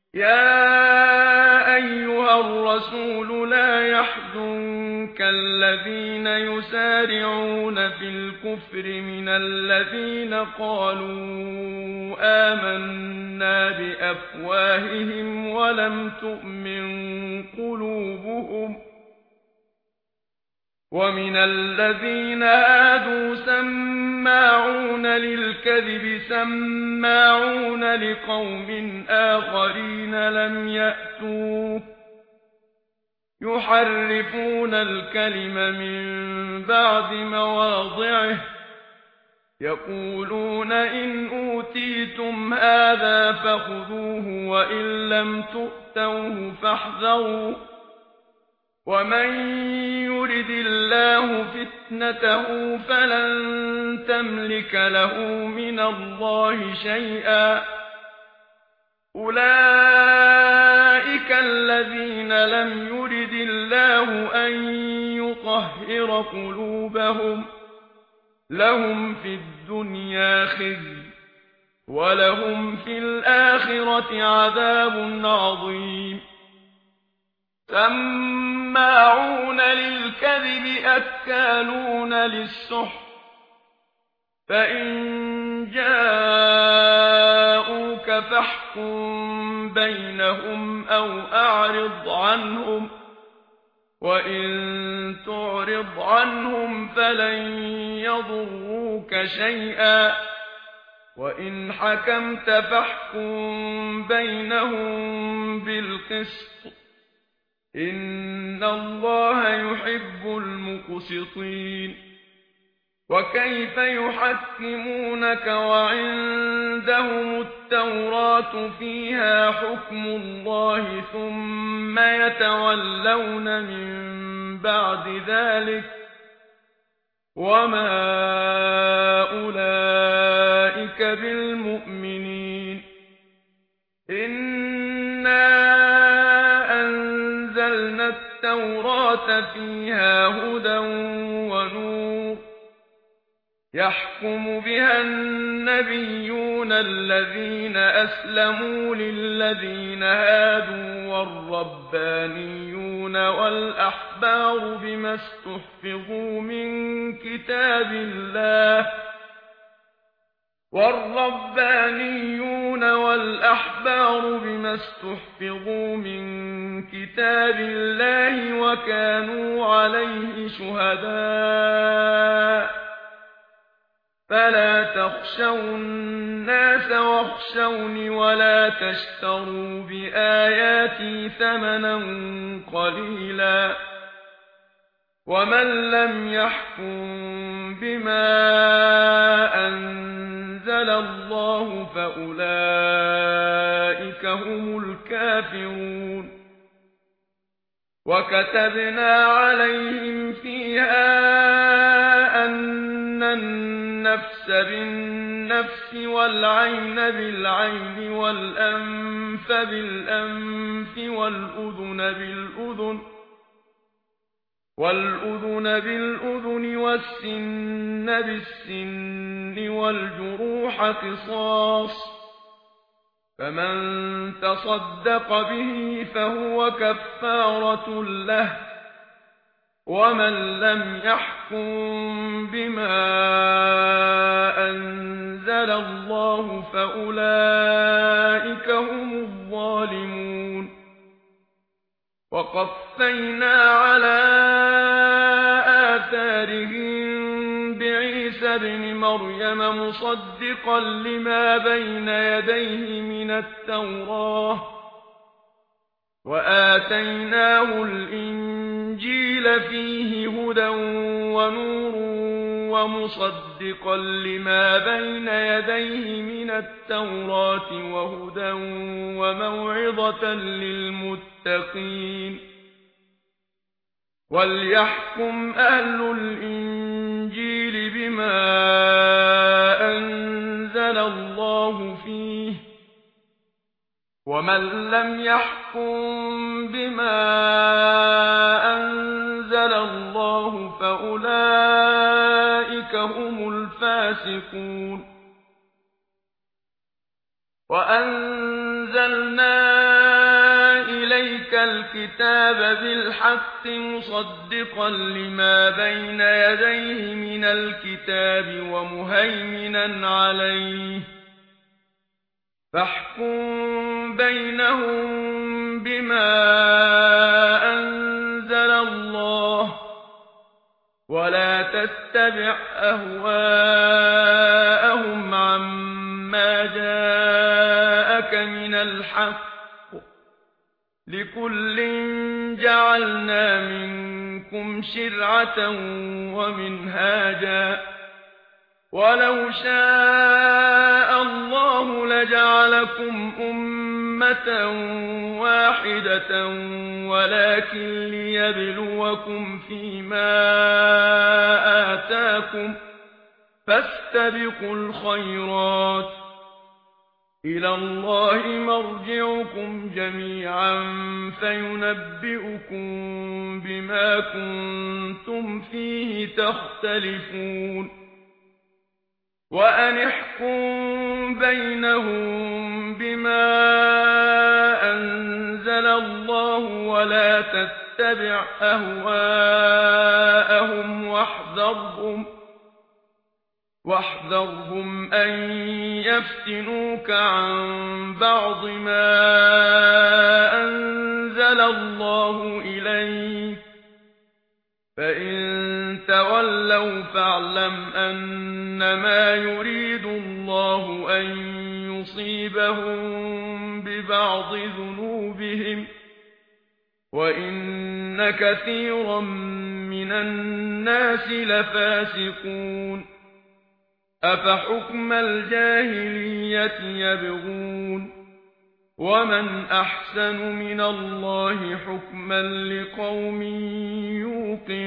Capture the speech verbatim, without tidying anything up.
يا أيها الرسول لا يحزنك الذين يسارعون في الكفر من الذين قالوا آمنا بأفواههم ولم تؤمن قلوبهم ومن الذين هادوا سماعون للكذب سماعون لقوم آخرين لم يأتوك يحرفون الكلم من بعد مواضعه يقولون إن أوتيتم هذا فخذوه وإن لم تؤتوه فاحذروا ومن يرد الله فتنته فلن تملك له من الله شيئا أولئك الذين لم يرد الله أن يطهر قلوبهم لهم في الدنيا خزي ولهم في الآخرة عذاب عظيم سماعون للكذب أكالون للسحت فإن جاءوك فاحكم بينهم أو أعرض عنهم وإن تعرض عنهم فلن يضروك شيئا وإن حكمت فاحكم بينهم بالقسط إن الله يحب المقسطين وكيف يحكمونك وعندهم التوراة فيها حكم الله ثم يتولون من بعد ذلك وما أولئك بالمؤمنين إنا أنزلنا التوراة فيها هدى ونور يحكم بها النبيون الذين أسلموا للذين هادوا والربانيون والأحبار بما استحفظوا من كتاب الله والربانيون والأحبار بما استحفظوا من كتاب الله وكانوا عليه شهداء فلا تخشوا الناس واخشوني ولا تشتروا بآياتي ثمنا قليلا ومن لم يحكم بما أنزل الله فأولئك هم الكافرون وكتبنا عليهم فيها أن النفس بالنفس والعين بالعين والأنف بالأنف والأذن بالأذن والأذن بالأذن والسن بالسن والجروح قصاص فمن تصدق به فهو كفارة له ومن لم يحكم بما أنزل الله فأولئك هم الظالمون وقفينا على آثارهم بعيسى ابن مريم مصدقا لما بين يديه من التوراة وآتيناه الإنجيل فيه هدى ونور ومصدقا لما بين يديه من التوراة وهدى وموعظة للمتقين وليحكم أهل الإنجيل بما أنزل الله فيه ومن لم يحكم بما أنزل الله فأولئك هم الفاسقون وأنزلنا الكتاب بالحق مصدقا لما بين يديه من الكتاب ومهيمنا عليه فاحكم بينهم بما أنزل الله ولا تتبع أهواءهم عما جاءك من الحق لكل جعلنا منكم شرعة ومنهاجا ولو شاء الله لجعلكم أمة واحدة ولكن ليبلوكم فيما آتاكم فاستبقوا الخيرات إلى الله مرجعكم جميعا فينبئكم بما كنتم فيه تختلفون وأن احكم بينهم بما أنزل الله ولا تتبع أهواءهم واحذرهم واحذرهم أن يفتنوك عن بعض ما أنزل الله إليك فإن تولوا فاعلم أنما يريد الله أن يصيبهم ببعض ذنوبهم وإن كثيرا من الناس لفاسقون أفحكم الجاهلية يبغون ومن أحسن من الله حكما لقوم يوقنون